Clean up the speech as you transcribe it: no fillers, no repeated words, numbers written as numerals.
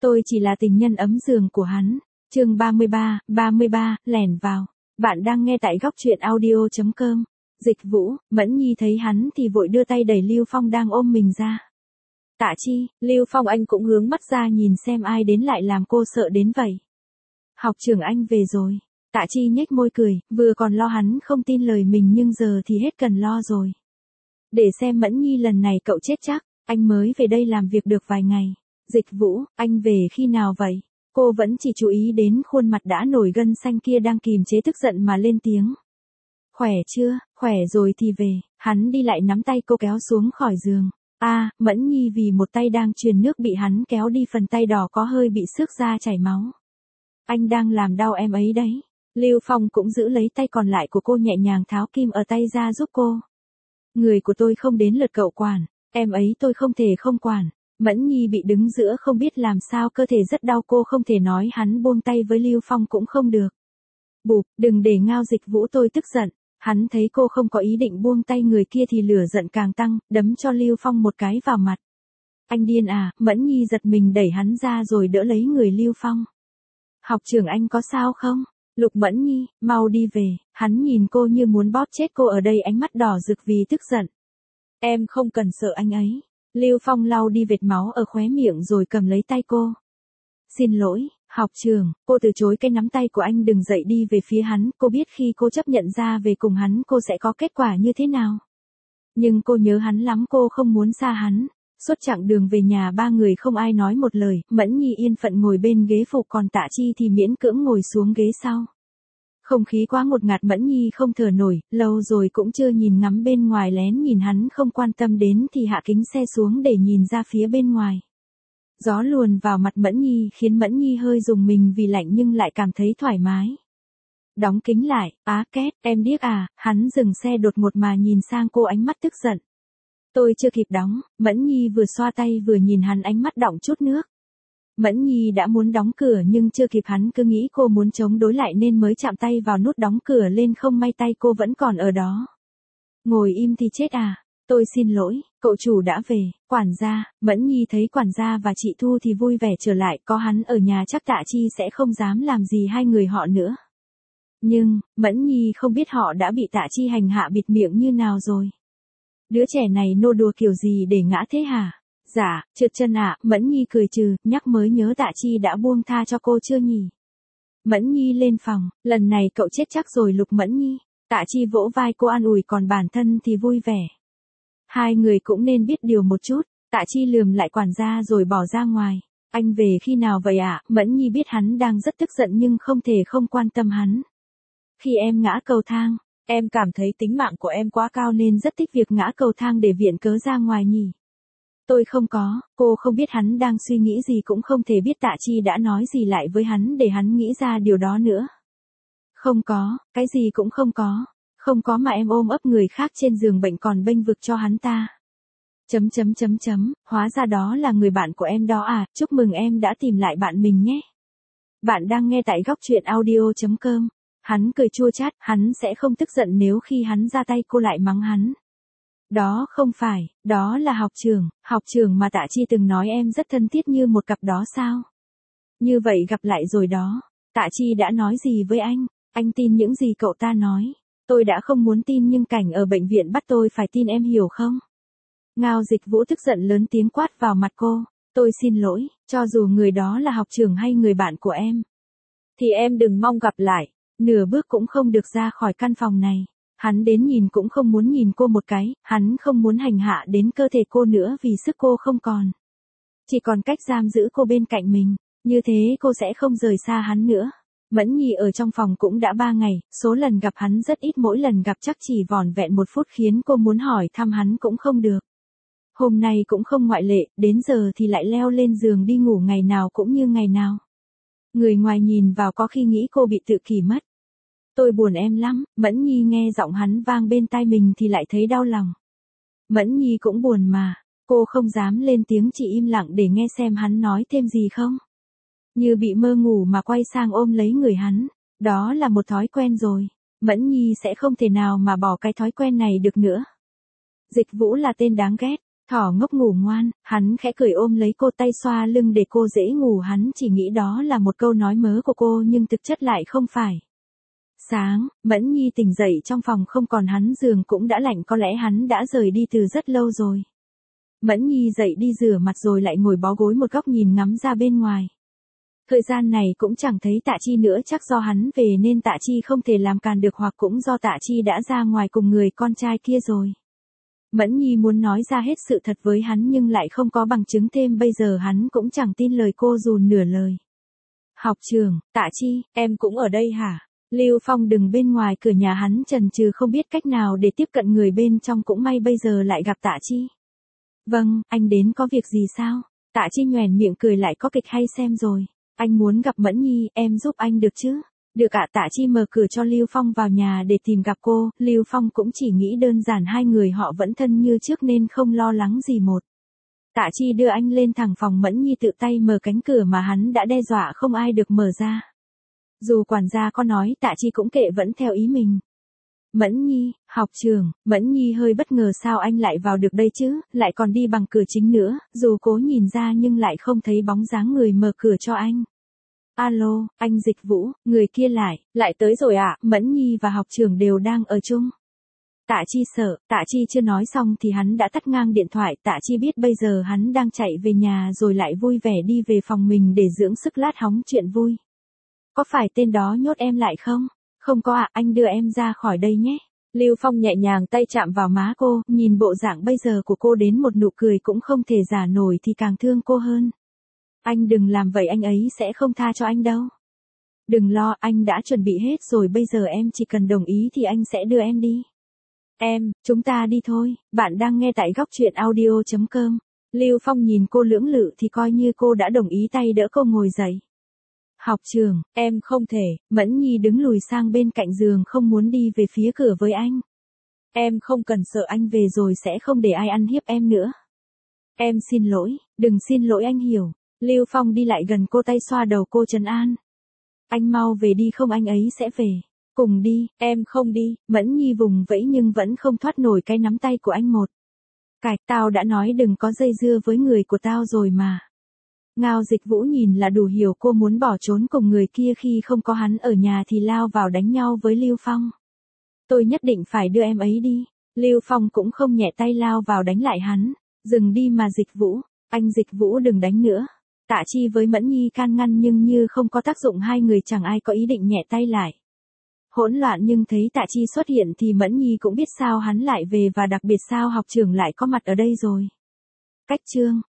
Tôi chỉ là tình nhân ấm giường của hắn. Chương 33, lẻn vào. Bạn đang nghe tại góc truyện audio.com. Dịch Vũ, Mẫn Nhi thấy hắn thì vội đưa tay đẩy Lưu Phong đang ôm mình ra. Tạ Chi, Lưu Phong anh cũng hướng mắt ra nhìn xem ai đến lại làm cô sợ đến vậy. Học trưởng anh về rồi. Tạ Chi nhếch môi cười, vừa còn lo hắn không tin lời mình nhưng giờ thì hết cần lo rồi. Để xem Mẫn Nhi lần này cậu chết chắc, anh mới về đây làm việc được vài ngày. Dịch Vũ, anh về khi nào vậy? Cô vẫn chỉ chú ý đến khuôn mặt đã nổi gân xanh kia đang kìm chế tức giận mà lên tiếng. Khỏe chưa, khỏe rồi thì về, hắn đi lại nắm tay cô kéo xuống khỏi giường. Mẫn Nhi vì một tay đang truyền nước bị hắn kéo đi phần tay đỏ có hơi bị xước ra chảy máu. Anh đang làm đau em ấy đấy. Lưu Phong cũng giữ lấy tay còn lại của cô nhẹ nhàng tháo kim ở tay ra giúp cô. Người của tôi không đến lượt cậu quản, em ấy tôi không thể không quản. Mẫn Nhi bị đứng giữa không biết làm sao cơ thể rất đau cô không thể nói hắn buông tay với Lưu Phong cũng không được. Bụp, đừng để Ngao Dịch Vũ tôi tức giận. Hắn thấy cô không có ý định buông tay người kia thì lửa giận càng tăng, đấm cho Lưu Phong một cái vào mặt. Anh điên à, Mẫn Nhi giật mình đẩy hắn ra rồi đỡ lấy người Lưu Phong. Học trưởng anh có sao không? Lục Mẫn Nhi, mau đi về, hắn nhìn cô như muốn bóp chết cô ở đây ánh mắt đỏ rực vì tức giận. Em không cần sợ anh ấy. Lưu Phong lau đi vệt máu ở khóe miệng rồi cầm lấy tay cô. Xin lỗi, học trưởng, cô từ chối cái nắm tay của anh đừng dậy đi về phía hắn, cô biết khi cô chấp nhận ra về cùng hắn cô sẽ có kết quả như thế nào. Nhưng cô nhớ hắn lắm cô không muốn xa hắn. Suốt chặng đường về nhà ba người không ai nói một lời, Mẫn Nhi yên phận ngồi bên ghế phụ còn Tạ Chi thì miễn cưỡng ngồi xuống ghế sau. Không khí quá ngột ngạt Mẫn Nhi không thở nổi, lâu rồi cũng chưa nhìn ngắm bên ngoài lén nhìn hắn không quan tâm đến thì hạ kính xe xuống để nhìn ra phía bên ngoài. Gió luồn vào mặt Mẫn Nhi khiến Mẫn Nhi hơi rùng mình vì lạnh nhưng lại cảm thấy thoải mái. Đóng kính lại, két, em điếc à, hắn dừng xe đột ngột mà nhìn sang cô ánh mắt tức giận. Tôi chưa kịp đóng, Mẫn Nhi vừa xoa tay vừa nhìn hắn ánh mắt đọng chút nước. Mẫn Nhi đã muốn đóng cửa nhưng chưa kịp hắn cứ nghĩ cô muốn chống đối lại nên mới chạm tay vào nút đóng cửa lên không may tay cô vẫn còn ở đó. Ngồi im thì chết à, tôi xin lỗi, cậu chủ đã về, quản gia, Mẫn Nhi thấy quản gia và chị Thu thì vui vẻ trở lại có hắn ở nhà chắc Tạ Chi sẽ không dám làm gì hai người họ nữa. Nhưng, Mẫn Nhi không biết họ đã bị Tạ Chi hành hạ bịt miệng như nào rồi. Đứa trẻ này nô đùa kiểu gì để ngã thế hả? Dạ, trượt chân ạ, Mẫn Nhi cười trừ, nhắc mới nhớ Tạ Chi đã buông tha cho cô chưa nhỉ? Mẫn Nhi lên phòng, lần này cậu chết chắc rồi Lục Mẫn Nhi. Tạ Chi vỗ vai cô an ủi còn bản thân thì vui vẻ. Hai người cũng nên biết điều một chút, Tạ Chi lườm lại quản gia rồi bỏ ra ngoài. Anh về khi nào vậy ạ? Mẫn Nhi biết hắn đang rất tức giận nhưng không thể không quan tâm hắn. Khi em ngã cầu thang. Em cảm thấy tính mạng của em quá cao nên rất thích việc ngã cầu thang để viện cớ ra ngoài nhỉ. Tôi không có, cô không biết hắn đang suy nghĩ gì cũng không thể biết Tạ Chi đã nói gì lại với hắn để hắn nghĩ ra điều đó nữa. Không có, cái gì cũng không có. Không có mà em ôm ấp người khác trên giường bệnh còn bênh vực cho hắn ta. Hóa ra đó là người bạn của em đó à, chúc mừng em đã tìm lại bạn mình nhé. Bạn đang nghe tại góc truyện audio.com. Hắn cười chua chát, hắn sẽ không tức giận nếu khi hắn ra tay cô lại mắng hắn. Đó không phải, đó là học trưởng mà Tạ Chi từng nói em rất thân thiết như một cặp đó sao? Như vậy gặp lại rồi đó, Tạ Chi đã nói gì với anh tin những gì cậu ta nói. Tôi đã không muốn tin nhưng cảnh ở bệnh viện bắt tôi phải tin em hiểu không? Ngao Dịch Vũ tức giận lớn tiếng quát vào mặt cô, tôi xin lỗi, cho dù người đó là học trưởng hay người bạn của em. Thì em đừng mong gặp lại. Nửa bước cũng không được ra khỏi căn phòng này. Hắn đến nhìn cũng không muốn nhìn cô một cái, hắn không muốn hành hạ đến cơ thể cô nữa vì sức cô không còn. Chỉ còn cách giam giữ cô bên cạnh mình, như thế cô sẽ không rời xa hắn nữa. Mẫn Nhi ở trong phòng cũng đã 3 ngày, số lần gặp hắn rất ít mỗi lần gặp chắc chỉ vỏn vẹn 1 phút khiến cô muốn hỏi thăm hắn cũng không được. Hôm nay cũng không ngoại lệ, đến giờ thì lại leo lên giường đi ngủ ngày nào cũng như ngày nào. Người ngoài nhìn vào có khi nghĩ cô bị tự kỷ mất. Tôi buồn em lắm, Mẫn Nhi nghe giọng hắn vang bên tai mình thì lại thấy đau lòng. Mẫn Nhi cũng buồn mà, cô không dám lên tiếng chỉ im lặng để nghe xem hắn nói thêm gì không. Như bị mơ ngủ mà quay sang ôm lấy người hắn, đó là một thói quen rồi, Mẫn Nhi sẽ không thể nào mà bỏ cái thói quen này được nữa. Dịch Vũ là tên đáng ghét, Thỏ ngốc ngủ ngoan, hắn khẽ cười ôm lấy cô, tay xoa lưng để cô dễ ngủ, hắn chỉ nghĩ đó là một câu nói mớ của cô nhưng thực chất lại không phải. Sáng, Mẫn Nhi tỉnh dậy trong phòng không còn hắn, giường cũng đã lạnh, có lẽ hắn đã rời đi từ rất lâu rồi. Mẫn Nhi dậy đi rửa mặt rồi lại ngồi bó gối một góc nhìn ngắm ra bên ngoài. Thời gian này cũng chẳng thấy Tạ Chi nữa, chắc do hắn về nên Tạ Chi không thể làm càn được, hoặc cũng do Tạ Chi đã ra ngoài cùng người con trai kia rồi. Mẫn Nhi muốn nói ra hết sự thật với hắn nhưng lại không có bằng chứng thêm, bây giờ hắn cũng chẳng tin lời cô dù nửa lời. Học trường, Tạ Chi, em cũng ở đây hả? Lưu Phong đứng bên ngoài cửa nhà, hắn chần chừ không biết cách nào để tiếp cận người bên trong, cũng may bây giờ lại gặp Tạ Chi. Vâng, anh đến có việc gì sao? Tạ Chi nhoẻn miệng cười, lại có kịch hay xem rồi. Anh muốn gặp Mẫn Nhi, em giúp anh được chứ? Được ạ. Tạ Chi mở cửa cho Lưu Phong vào nhà để tìm gặp cô, Lưu Phong cũng chỉ nghĩ đơn giản hai người họ vẫn thân như trước nên không lo lắng gì một. Tạ Chi đưa anh lên thẳng phòng, Mẫn Nhi tự tay mở cánh cửa mà hắn đã đe dọa không ai được mở ra. Dù quản gia có nói Tạ Chi cũng kệ, vẫn theo ý mình. Mẫn Nhi, học trường, Mẫn Nhi hơi bất ngờ, sao anh lại vào được đây chứ, lại còn đi bằng cửa chính nữa, dù cố nhìn ra nhưng lại không thấy bóng dáng người mở cửa cho anh. Alo, anh Dịch Vũ, người kia lại tới rồi ạ. Mẫn Nhi và học trưởng đều đang ở chung. Tạ Chi sợ, Tạ Chi chưa nói xong thì hắn đã tắt ngang điện thoại. Tạ Chi biết bây giờ hắn đang chạy về nhà rồi lại vui vẻ đi về phòng mình để dưỡng sức lát hóng chuyện vui. Có phải tên đó nhốt em lại không? Không có ạ, anh đưa em ra khỏi đây nhé. Lưu Phong nhẹ nhàng tay chạm vào má cô, nhìn bộ dạng bây giờ của cô đến một nụ cười cũng không thể giả nổi thì càng thương cô hơn. Anh đừng làm vậy, anh ấy sẽ không tha cho anh đâu. Đừng lo, anh đã chuẩn bị hết rồi, bây giờ em chỉ cần đồng ý thì anh sẽ đưa em đi. Chúng ta đi thôi. Bạn đang nghe tại góc truyện audio.com. Lưu Phong nhìn cô lưỡng lự thì coi như cô đã đồng ý, tay đỡ cô ngồi dậy. Học trường, em không thể. Mẫn Nhi đứng lùi sang bên cạnh giường, không muốn đi về phía cửa với anh. Em không cần sợ, anh về rồi sẽ không để ai ăn hiếp em nữa. Em xin lỗi, đừng xin lỗi, anh hiểu. Lưu Phong đi lại gần cô, tay xoa đầu cô trấn an. Anh mau về đi, không anh ấy sẽ về. Cùng đi. Em không đi. Mẫn Nhi vùng vẫy nhưng vẫn không thoát nổi cái nắm tay của anh một. Cạch, tao đã nói đừng có dây dưa với người của tao rồi mà. Ngao Dịch Vũ nhìn là đủ hiểu cô muốn bỏ trốn cùng người kia, khi không có hắn ở nhà thì lao vào đánh nhau với Lưu Phong. Tôi nhất định phải đưa em ấy đi. Lưu Phong cũng không nhẹ tay lao vào đánh lại hắn. Dừng đi mà Dịch Vũ. Anh Dịch Vũ đừng đánh nữa. Tạ Chi với Mẫn Nhi can ngăn nhưng như không có tác dụng, hai người chẳng ai có ý định nhẹ tay lại. Hỗn loạn, nhưng thấy Tạ Chi xuất hiện thì Mẫn Nhi cũng biết sao hắn lại về, và đặc biệt sao học trưởng lại có mặt ở đây rồi. Cách chương